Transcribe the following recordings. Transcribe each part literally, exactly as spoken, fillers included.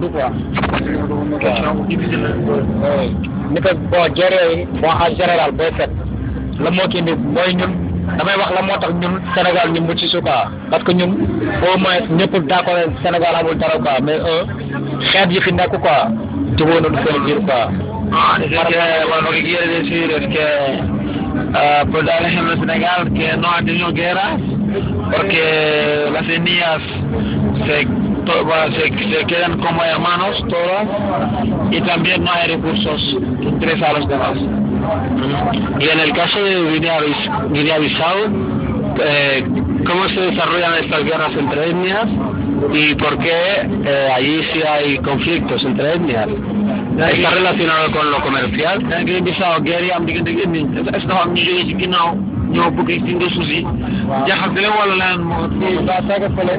dund quoi. question bu difficile la. ni ko bon guerre yooyu bon en général booy fet la moo kii indi mooy ñun damay wax la moo tax ñun Sénégal ñu mucc si quoi parce que ñun au moins ñëpp d'accord Sénégal amul dara quoi mais un xeet yi fi nekk quoi jubóo nañu seen biir quoi. Ah, es que, bueno, lo que quiere decir es que, uh, por dar ejemplo en Senegal, que no ha tenido guerra, porque las etnias se, to, bueno, se, se quedan como hermanos todas, y también no hay recursos que interesen a los demás. Uh-huh. Y en el caso de Guinea-Bissau, eh, ¿cómo se desarrollan estas guerras entre etnias? ¿Y por qué eh, allí sí hay conflictos entre etnias? ¿Está relacionado con lo comercial? En Guinea-Bissau guerre yi am diggante ak etnie est-ce que dafa am ñu jógee ci ginnaaw ñoo bëgg ci ressources yi jaxasale wala leneen moo daa saga fële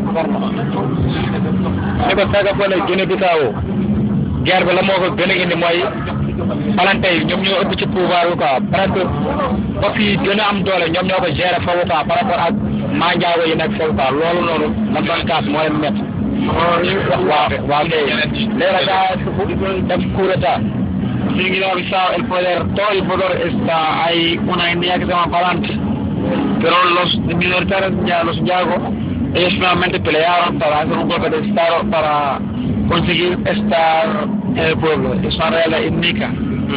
ni ko saga fële Guinée-Bissau guerre bi la moo ko gën a indi mooy palante yi ñoom ñoo ëpp ci pouvoir bi quoi parce que ba fii gën a am doole ñoom ñoo ko gérer foofu quoi par rapport ak manjaago yi nekk foofu quoi loolu noonu man doon kaas moo leen métti waaw waaw léegi léegi daa def coup d'état. En Guinea-Bissau el poder, todo el poder está, hay una etnia que se llama Palante, pero los minoritarios, ya los Yago, ellos finalmente pelearon para hacer un golpe de estado para conseguir estar en el pueblo, es una realidad étnica.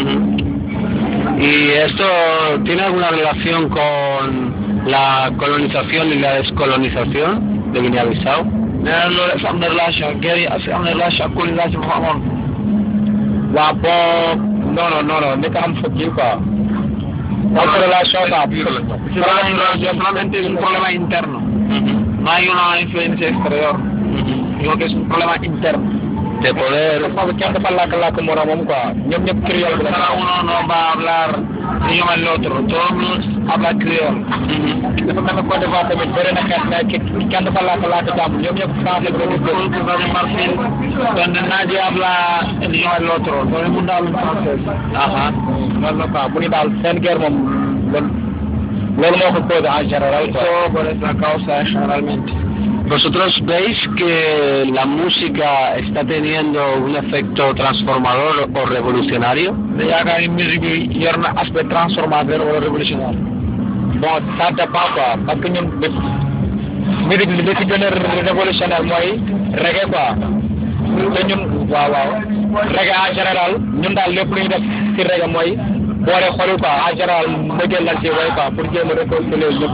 Uh-huh. ¿Y esto tiene alguna relación con la colonización y la descolonización de Guinea-Bissau? Nee, loolu dafa am na relation guerre yi am na relation ak colonisation bu amoon. waaw bon non non non non ni ko am fa kii quoi. am relation quoi. solamente es un problema interno. No hay una influencia exterior. Digo que es un problema interno. De poder. Parce que kenn dafa làkk-làkk moromam quoi ñoom ñëpp créole bi la. Cada uno no va a hablar idioma el otro, todo el mundo habla criollo. dafa mel ne Côte d'Ivoire tamit bëri na xeet mais kenn dafa làkk-làkk jàmm ñoom ñëpp français bi la ñu Costa de Marfil, donde nadie habla el idioma del otro, todo el mundo habla francés. Ajá, loolu la quoi bu ñu daal seen guerre moom loolu loolu moo ko posé en général quoi. Eso por esa causa generalmente. ¿Vosotros veis que la música está teniendo un efecto transformador o revolucionario? yaakaar ni musique bi yor na aspect transformateur wala révolutionnaire. Bon, ça dépend quoi parce que ñun musique bi li ci gën a révolutionnaire mooy reggae quoi te ñun waaw waaw reggae en général ñun daal lépp lu ñu def ci reggae mooy boole xolu quoi en général mbëggeel lañ ci way quoi pour jéem a réconcilier ñëpp.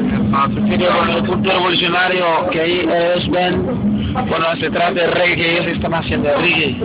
El punto revolucionario que ahí ellos ven, bueno, se trata de reggae que ellos están haciendo, reggae.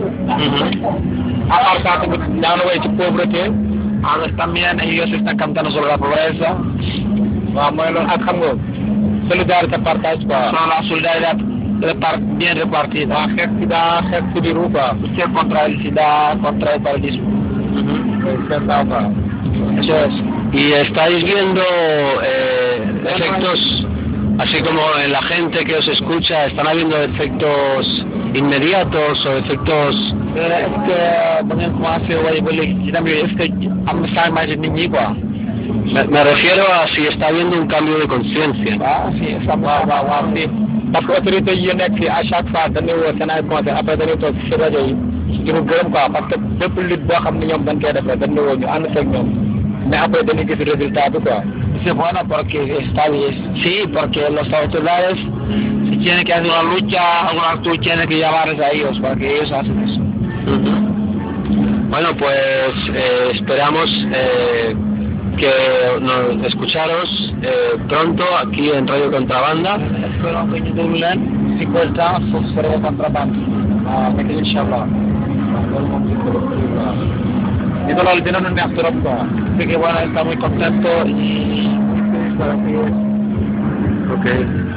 À part ça tamit daanu way ci pauvreté. A ver, también ellos están cantando sobre la pobreza. waaw mooy loolu ak xam nga solidarité partage quoi. Sobre la solidaridad repart bien repartida. waaw xeex sida xeex sibiru quoi. Luchar contra el sida, contra el paludismo. C'est ça quoi. Eso es. ¿Y estáis viendo eh, efectos, así como en la gente que os escucha, están habiendo efectos inmediatos o efectos? est-ce que ba ngeen commencé way ba léegi ci dem yooyu est-ce que am na changement ci nit ñi quoi. Me, me refiero a si está habiendo un cambio de conciencia. waaw si waaw waaw waaw si parce que autorité yi nekk fii à chaque fois dañuy woo seen ay conseil après dañuy toog si rajo yi di ñu gërëm quoi parce que bépp lutte boo xam ne ñoom dañ koy defee dañuy woo ñu ànd seeg ñoom mais après dañuy gis résultat bi quoi. Es bueno porque está bien, sí, porque las autoridades, si tienen que hacer una lucha, algún acto, tienen que llamarles a ellos para que ellos hacen eso. Uh-huh. Bueno, pues eh, esperamos eh, que nos escucharos eh, pronto aquí en Radio Contrabanda. Espero que ñu déglu leen si Kolda foofu sa Radio Contrabanda waaw nekk incha allah loolu moom si ko waaw di ko loolu dina nu neex trop quoi parce que bueno está muy contento y Okay.